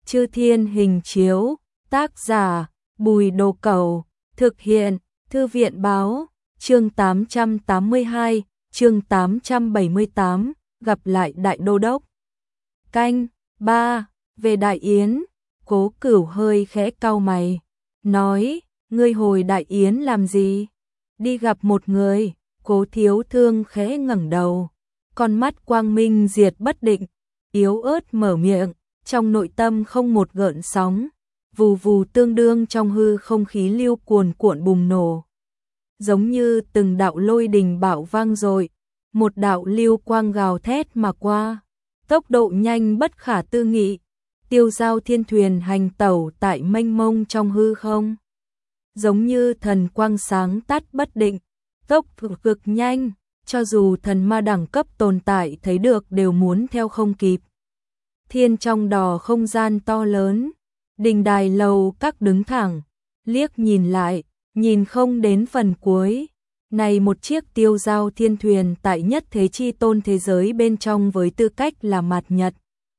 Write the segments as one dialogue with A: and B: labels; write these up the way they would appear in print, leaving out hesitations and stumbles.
A: Chư Thiên Hình Chiếu, tác giả Bùi Đồ Cẩu, thực hiện Thư viện Báo, chương 882, chương 878, gặp lại Đại Đô Đốc. Canh 3, về Đại Yến, Cố Cửu hơi khẽ cau mày, nói, ngươi hồi Đại Yến làm gì? Đi gặp một người. Cố Thiếu Thương khẽ ngẩng đầu, con mắt quang minh diệt bất định, yếu ớt mở miệng, trong nội tâm không một gợn sóng, vù vù tương đương trong hư không khí lưu cuồn cuộn bùng nổ. Giống như từng đạo lôi đình bạo vang rồi, một đạo lưu quang gào thét mà qua, tốc độ nhanh bất khả tư nghị, tiêu giao thiên thuyền hành tẩu tại mênh mông trong hư không. Giống như thần quang sáng tắt bất định, tốc cực nhanh, cho dù thần ma đẳng cấp tồn tại thấy được đều muốn theo không kịp. Thiên trong đò không gian to lớn, đình đài lầu các đứng thẳng, liếc nhìn lại, nhìn không đến phần cuối. Này một chiếc tiêu giao thiên thuyền tại nhất thế chi tôn thế giới bên trong với tư cách là mạt nhật.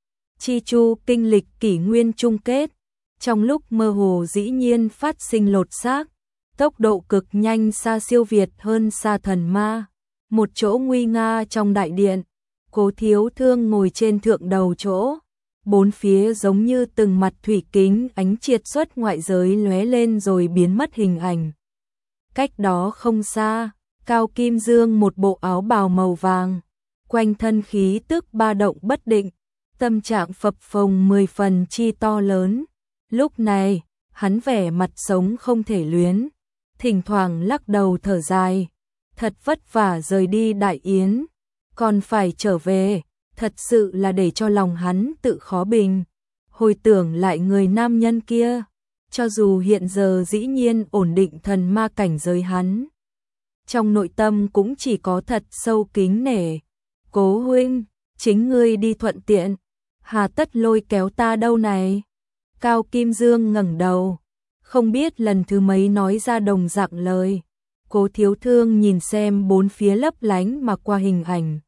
A: Chi chu kinh lịch kỷ nguyên chung kết, trong lúc mơ hồ dĩ nhiên phát sinh lột xác, tốc độ cực nhanh xa siêu việt hơn xa thần ma. Một chỗ nguy nga trong đại điện, Cố Thiếu Thương ngồi trên thượng đầu chỗ, bốn phía giống như từng mặt thủy kính ánh triệt xuất ngoại giới lóe lên rồi biến mất hình ảnh. Cách đó không xa, Cao Kim Dương một bộ áo bào màu vàng, quanh thân khí tức ba động bất định, tâm trạng phập phồng 10 phần chi to lớn. Lúc này, hắn vẻ mặt sống không thể luyến, thỉnh thoảng lắc đầu thở dài, thật vất vả rời đi Đại Yến, còn phải trở về, thật sự là để cho lòng hắn tự khó bình. Hồi tưởng lại người nam nhân kia, cho dù hiện giờ dĩ nhiên ổn định thần ma cảnh giới hắn, trong nội tâm cũng chỉ có thật sâu kính nể. Cố huynh, chính ngươi đi thuận tiện, hà tất lôi kéo ta đâu này? Cao Kim Dương ngẩng đầu, không biết lần thứ mấy nói ra đồng dạng lời. Cố Thiếu Thương nhìn xem bốn phía lấp lánh mà qua hình ảnh,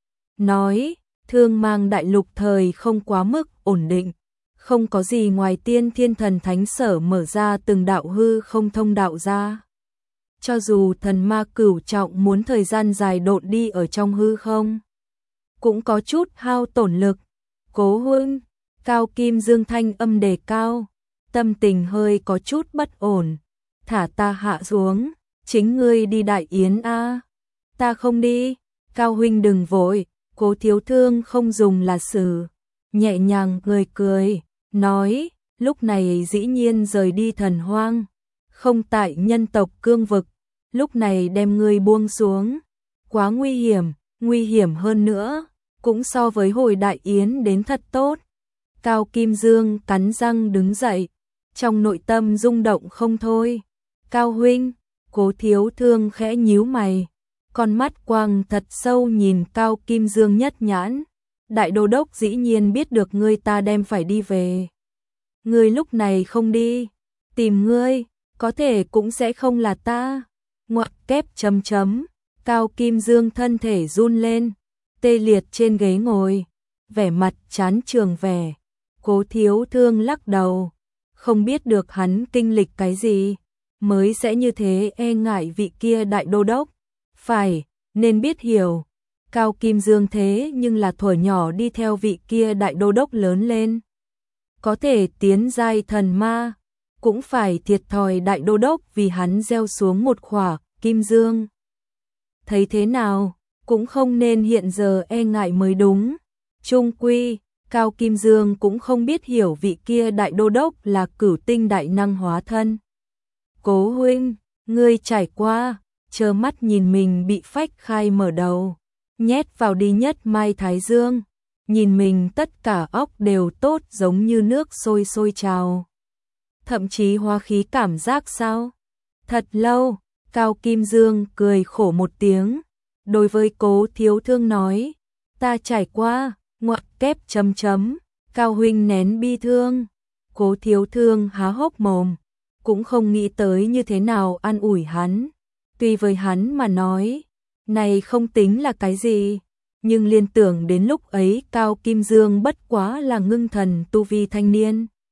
A: nói, Thương Mang đại lục thời không quá mức ổn định, không có gì ngoài tiên thiên thần thánh sở mở ra từng đạo hư không thông đạo ra. Cho dù thần ma cửu trọng muốn thời gian dài độn đi ở trong hư không, cũng có chút hao tổn lực. Cố huynh, Cao Kim Dương thanh âm đề cao, tâm tình hơi có chút bất ổn, thả ta hạ xuống, chính ngươi đi Đại Yến a. Ta không đi. Cao huynh đừng vội. Cố Thiếu Thương không dùng là xử, nhẹ nhàng cười, nói, lúc này dĩ nhiên rời đi thần hoang, không tại nhân tộc cương vực, lúc này đem ngươi buông xuống, quá nguy hiểm hơn nữa, cũng so với hồi Đại Yến đến thật tốt. Cao Kim Dương cắn răng đứng dậy, trong nội tâm rung động không thôi. Cao huynh, Cố Thiếu Thương khẽ nhíu mày, con mắt quang thật sâu nhìn Cao Kim Dương nhất nhãn. Đại Đô Đốc dĩ nhiên biết được ngươi ta đem phải đi về. Ngươi lúc này không đi, tìm ngươi, có thể cũng sẽ không là ta. Ngoặc kép chấm chấm, Cao Kim Dương thân thể run lên, tê liệt trên ghế ngồi, vẻ mặt chán trường vẻ. Cố Thiếu Thương lắc đầu, không biết được hắn kinh lịch cái gì, mới sẽ như thế e ngại vị kia Đại Đô Đốc. Phải, nên biết hiểu, Cao Kim Dương thế nhưng là thuở nhỏ đi theo vị kia Đại Đô Đốc lớn lên. Có thể tiến giai thần ma, cũng phải thiệt thòi Đại Đô Đốc vì hắn gieo xuống một khỏa Kim Dương. Thấy thế nào, cũng không nên hiện giờ e ngại mới đúng. Chung quy, Cao Kim Dương cũng không biết hiểu vị kia Đại Đô Đốc là cửu tinh đại năng hóa thân. Cố huynh, ngươi trải qua, trơ mắt nhìn mình bị phách khai mở đầu, nhét vào đi nhất mai thái dương, nhìn mình tất cả óc đều tốt giống như nước sôi trào. Thậm chí hóa khí cảm giác sao? Thật lâu, Cao Kim Dương cười khổ một tiếng, đối với Cố Thiếu Thương nói, ta trải qua, ngoặc kép chấm chấm, Cao huynh nén bi thương. Cố Thiếu Thương há hốc mồm, cũng không nghĩ tới như thế nào an ủi hắn. Tuy với hắn mà nói, này không tính là cái gì, nhưng liên tưởng đến lúc ấy Cao Kim Dương bất quá là ngưng thần tu vi thanh niên,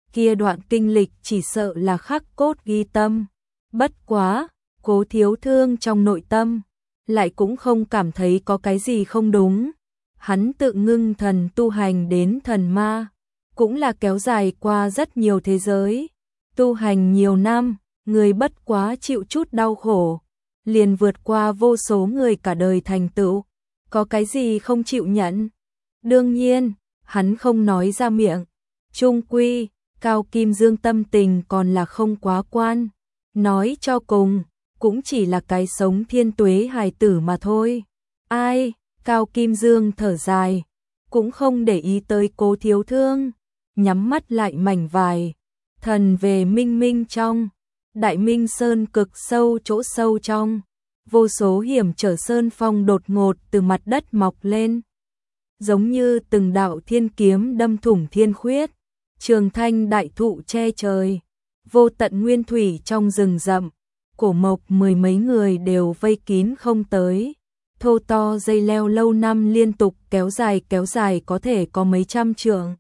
A: kia đoạn kinh lịch chỉ sợ là khắc cốt ghi tâm. Bất quá, Cố Thiếu Thương trong nội tâm lại cũng không cảm thấy có cái gì không đúng. Hắn tự ngưng thần tu hành đến thần ma, cũng là kéo dài qua rất nhiều thế giới. Tu hành nhiều năm, người bất quá chịu chút đau khổ, liền vượt qua vô số người cả đời thành tựu, có cái gì không chịu nhận. Đương nhiên, hắn không nói ra miệng. Chung quy, Cao Kim Dương tâm tình còn là không quá quan. Nói cho cùng, cũng chỉ là cái sống thiên tuế hài tử mà thôi. Ai, Cao Kim Dương thở dài, cũng không để ý tới Cố Thiếu Thương, nhắm mắt lại mảnh vải. Thần về minh minh trong, Đại Minh Sơn cực sâu chỗ sâu trong, vô số hiểm trở sơn phong đột ngột từ mặt đất mọc lên. Giống như từng đạo thiên kiếm đâm thủng thiên khuyết, trường thanh đại thụ che trời, vô tận nguyên thủy trong rừng rậm, cổ mộc mười mấy người đều vây kín không tới. Thô to dây leo lâu năm liên tục kéo dài có thể có mấy trăm trượng.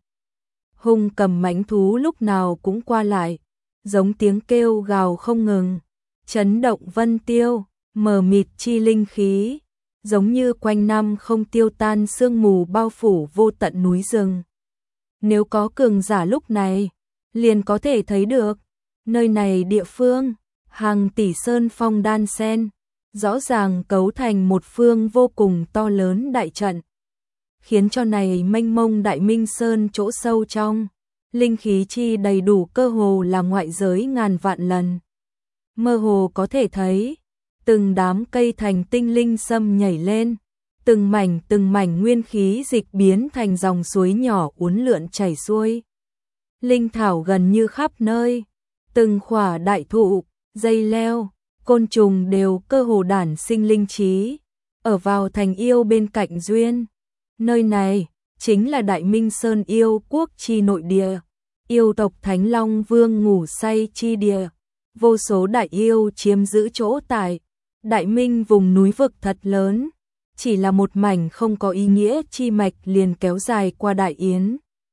A: Hung cầm mãnh thú lúc nào cũng qua lại, giống tiếng kêu gào không ngừng, chấn động vân tiêu, mờ mịt chi linh khí, giống như quanh năm không tiêu tan sương mù bao phủ vô tận núi rừng. Nếu có cường giả lúc này, liền có thể thấy được, nơi này địa phương, hàng tỷ sơn phong đan sen, rõ ràng cấu thành một phương vô cùng to lớn đại trận, khiến cho này mênh mông Đại Minh Sơn chỗ sâu trong, linh khí chi đầy đủ cơ hồ là ngoại giới ngàn vạn lần. Mơ hồ có thể thấy, từng đám cây thành tinh linh sâm nhảy lên, từng mảnh nguyên khí dịch biến thành dòng suối nhỏ uốn lượn chảy xuôi. Linh thảo gần như khắp nơi, từng khỏa đại thụ, dây leo, côn trùng đều cơ hồ đản sinh linh trí, ở vào thành yêu bên cạnh duyên. Nơi này chính là Đại Minh Sơn yêu quốc chi nội địa, yêu tộc Thánh Long Vương ngủ say chi địa, vô số đại yêu chiếm giữ chỗ tại Đại Minh vùng núi vực thật lớn, chỉ là một mảnh không có ý nghĩa chi mạch liền kéo dài qua Đại Yến,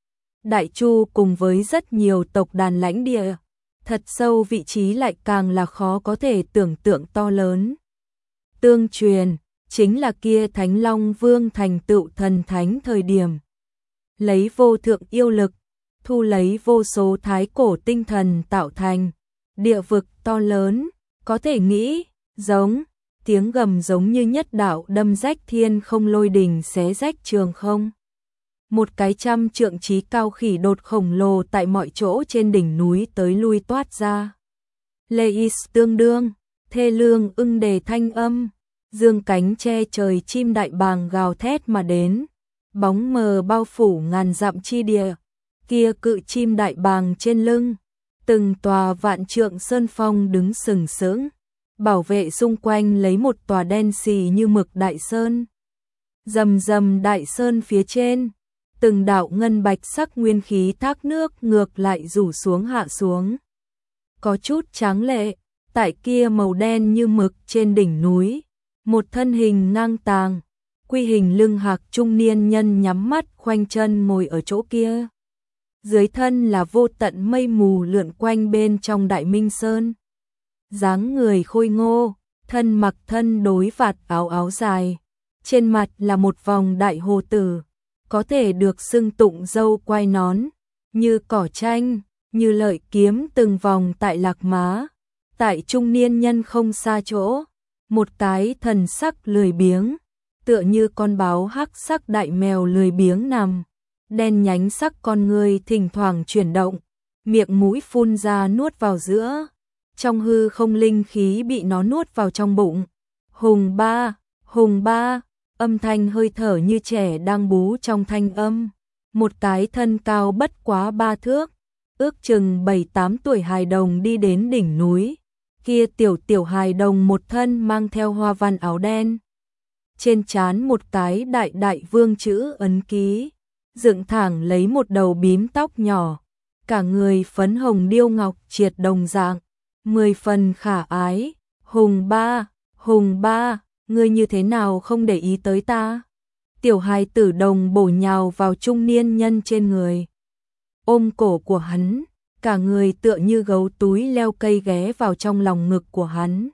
A: Đại Chu cùng với rất nhiều tộc đàn lãnh địa, thật sâu vị trí lại càng là khó có thể tưởng tượng to lớn. Tương truyền, chính là kia Thánh Long Vương thành tựu thần thánh thời điểm. Lấy vô thượng yêu lực, thu lấy vô số thái cổ tinh thần tạo thành, địa vực to lớn, có thể nghĩ, giống, tiếng gầm giống như nhất đạo đâm rách thiên không lôi đình xé rách trường không. Một cái trăm trượng trí cao khỉ đột khổng lồ tại mọi chỗ trên đỉnh núi tới lui toát ra. Leis tương đương, thê lương ưng đề thanh âm, dương cánh che trời chim đại bàng gào thét mà đến, bóng mờ bao phủ ngàn dặm chi địa, kia cự chim đại bàng trên lưng, từng tòa vạn trượng sơn phong đứng sừng sững, bảo vệ xung quanh lấy một tòa đen xì như mực đại sơn. Rầm rầm đại sơn phía trên, từng đạo ngân bạch sắc nguyên khí thác nước ngược lại rủ xuống hạ xuống. Có chút tráng lệ, tại kia màu đen như mực trên đỉnh núi, một thân hình ngang tàng, quy hình lưng hạc trung niên nhân nhắm mắt khoanh chân ngồi ở chỗ kia. Dưới thân là vô tận mây mù lượn quanh bên trong Đại Minh Sơn. Dáng người khôi ngô, thân mặc thân đối vạt áo áo dài, trên mặt là một vòng đại hồ tử, có thể được xưng tụng râu quai nón, như cỏ tranh, như lợi kiếm từng vòng tại lạc má. Tại trung niên nhân không xa chỗ, một cái thần sắc lười biếng, tựa như con báo hắc sắc đại mèo lười biếng nằm, đen nhánh sắc con người thỉnh thoảng chuyển động, miệng mũi phun ra nuốt vào giữa, trong hư không linh khí bị nó nuốt vào trong bụng. Hùng ba, âm thanh hơi thở như trẻ đang bú trong thanh âm, một cái thân cao bất quá 3 thước, ước chừng 7-8 tuổi hài đồng đi đến đỉnh núi. Kia tiểu hài đồng một thân mang theo hoa văn áo đen, trên trán một cái đại vương chữ ấn ký, dựng thẳng lấy một đầu bím tóc nhỏ, cả người phấn hồng điêu ngọc triệt đồng dạng, 10 phần khả ái. Hùng ba, ngươi như thế nào không để ý tới ta? Tiểu hài tử đồng bổ nhào vào trung niên nhân trên người, ôm cổ của hắn, cả người tựa như gấu túi leo cây ghé vào trong lòng ngực của hắn.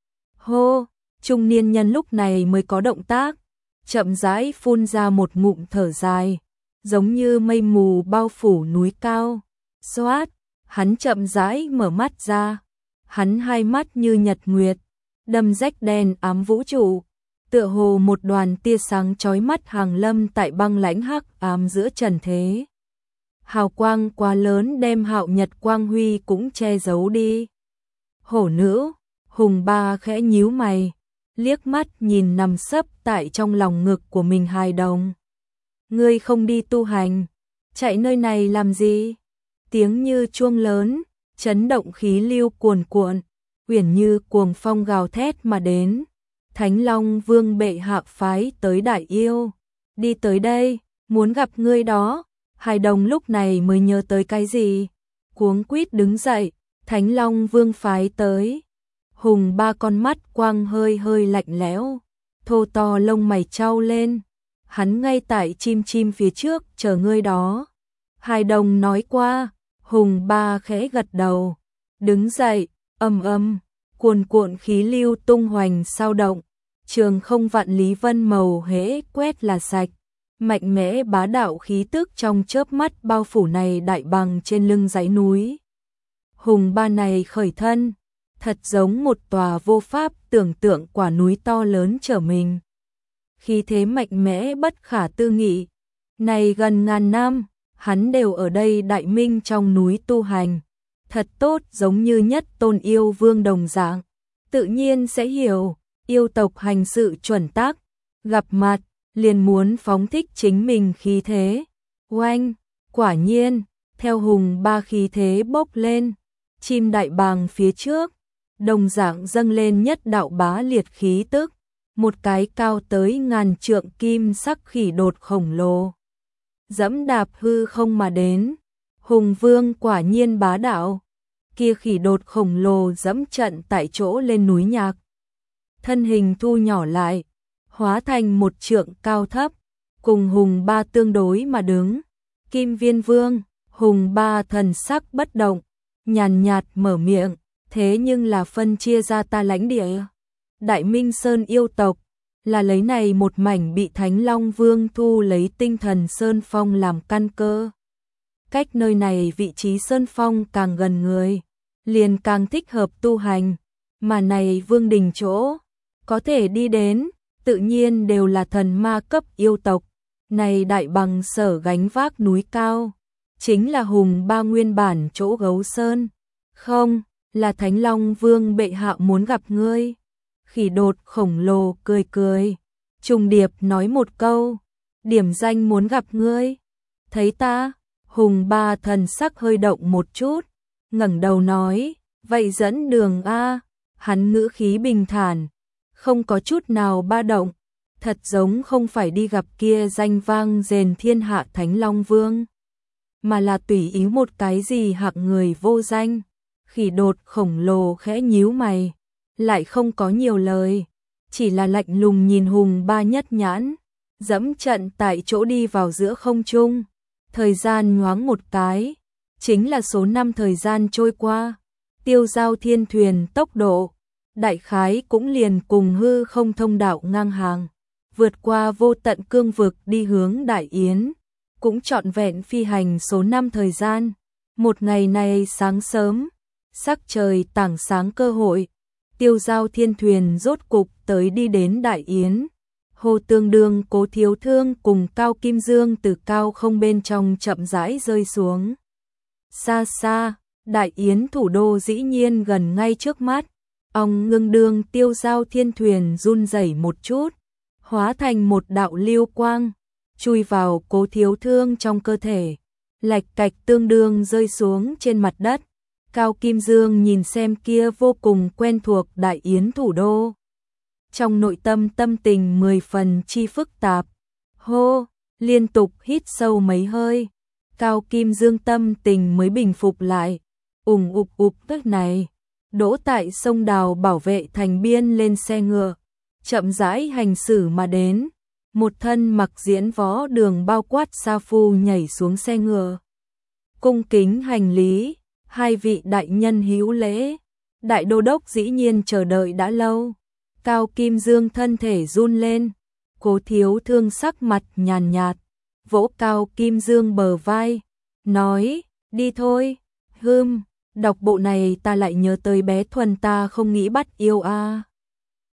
A: Hô, trung niên nhân lúc này mới có động tác, chậm rãi phun ra một ngụm thở dài, giống như mây mù bao phủ núi cao. Xoát, hắn chậm rãi mở mắt ra, hắn hai mắt như nhật nguyệt, đâm rách đen ám vũ trụ, tựa hồ một đoàn tia sáng chói mắt hàng lâm tại băng lãnh hắc ám giữa trần thế. Hào quang quá lớn đem Hạo Nhật quang huy cũng che giấu đi. Hổ nữ, Hùng Ba khẽ nhíu mày, liếc mắt nhìn nằm sấp tại trong lòng ngực của mình hài đồng. Ngươi không đi tu hành, chạy nơi này làm gì? Tiếng như chuông lớn, chấn động khí lưu cuồn cuộn, uyển như cuồng phong gào thét mà đến. Thánh Long Vương bệ hạ phái tới Đại Yêu, đi tới đây, muốn gặp ngươi đó. Hài đồng lúc này mới nhớ tới cái gì, cuống quýt đứng dậy. Thánh Long Vương phái tới. Hùng Ba con mắt quang hơi hơi lạnh lẽo, thô to lông mày chau lên. Hắn ngay tại chim chim phía trước chờ ngươi đó. Hài đồng nói qua. Hùng Ba khẽ gật đầu, đứng dậy, cuồn cuộn khí lưu tung hoành sao động, trường không vạn lý vân màu hễ quét là sạch, mạnh mẽ bá đạo khí tức trong chớp mắt bao phủ này đại bằng trên lưng dãy núi. Hùng Ba này khởi thân, thật giống một tòa vô pháp tưởng tượng quả núi to lớn trở mình. Khí thế mạnh mẽ bất khả tư nghị, này gần ngàn năm, hắn đều ở đây Đại Minh trong núi tu hành, thật tốt giống như nhất tôn yêu vương đồng dạng, tự nhiên sẽ hiểu, yêu tộc hành sự chuẩn tắc, gặp mặt, liền muốn phóng thích chính mình khí thế. Oanh, quả nhiên, theo Hùng Ba khí thế bốc lên, chim đại bàng phía trước, đồng dạng dâng lên nhất đạo bá liệt khí tức, một cái cao tới ngàn trượng kim sắc khỉ đột khổng lồ. Dẫm đạp hư không mà đến, Hùng Vương quả nhiên bá đạo, kia khỉ đột khổng lồ dẫm trận tại chỗ lên núi nhạc. Thân hình thu nhỏ lại, hóa thành một trượng cao thấp, cùng Hùng Ba tương đối mà đứng. Kim Viên Vương, Hùng Ba thần sắc bất động, nhàn nhạt mở miệng, thế nhưng là phân chia ra ta lãnh địa. Đại Minh Sơn yêu tộc, là lấy này một mảnh bị Thánh Long Vương thu lấy tinh thần Sơn Phong làm căn cơ. Cách nơi này vị trí Sơn Phong càng gần người, liền càng thích hợp tu hành, mà này vương đình chỗ, có thể đi đến, tự nhiên đều là thần ma cấp yêu tộc. Này đại bằng sở gánh vác núi cao, chính là Hùng Ba nguyên bản chỗ Gấu Sơn. Không, là Thánh Long Vương bệ hạ muốn gặp ngươi. Khỉ đột khổng lồ cười cười, trùng điệp nói một câu, điểm danh muốn gặp ngươi. Thấy ta, Hùng Ba thần sắc hơi động một chút, ngẩng đầu nói, vậy dẫn đường a. Hắn ngữ khí bình thản, không có chút nào ba động, thật giống không phải đi gặp kia danh vang rền thiên hạ Thánh Long Vương, mà là tùy ý một cái gì hạng người vô danh. Khỉ đột khổng lồ khẽ nhíu mày, lại không có nhiều lời, chỉ là lạnh lùng nhìn Hùng Ba nhất nhãn, dẫm trận tại chỗ đi vào giữa không trung. Thời gian nhoáng một cái, chính là số năm thời gian trôi qua, tiêu giao thiên thuyền tốc độ, đại khái cũng liền cùng hư không thông đạo ngang hàng, vượt qua vô tận cương vực đi hướng Đại Yến, cũng trọn vẹn phi hành số năm thời gian. Một ngày này sáng sớm, sắc trời tảng sáng cơ hội, tiêu giao thiên thuyền rốt cục tới đi đến Đại Yến. Hồ Tương Đương Cố Thiếu Thương cùng Cao Kim Dương từ cao không bên trong chậm rãi rơi xuống. Xa xa, Đại Yến thủ đô dĩ nhiên gần ngay trước mắt. Ông ngưng đương tiêu giao thiên thuyền run rẩy một chút, hóa thành một đạo lưu quang, chui vào Cố Thiếu Thương trong cơ thể, lạch cạch tương đương rơi xuống trên mặt đất. Cao Kim Dương nhìn xem kia vô cùng quen thuộc Đại Yến thủ đô, trong nội tâm tâm tình 10 phần chi phức tạp. Hô, liên tục hít sâu mấy hơi, Cao Kim Dương tâm tình mới bình phục lại. Ục tức này, đỗ tại sông Đào bảo vệ thành biên lên xe ngựa, chậm rãi hành xử mà đến. Một thân mặc diễn võ đường bao quát sa phu nhảy xuống xe ngựa, cung kính hành lý. Hai vị đại nhân hữu lễ. Đại đô đốc dĩ nhiên chờ đợi đã lâu. Cao Kim Dương thân thể run lên. Cố Thiếu Thương sắc mặt nhàn nhạt, vỗ Cao Kim Dương bờ vai, nói, đi thôi. Đọc bộ này ta lại nhớ tới bé Thuần, ta không nghĩ bắt yêu a.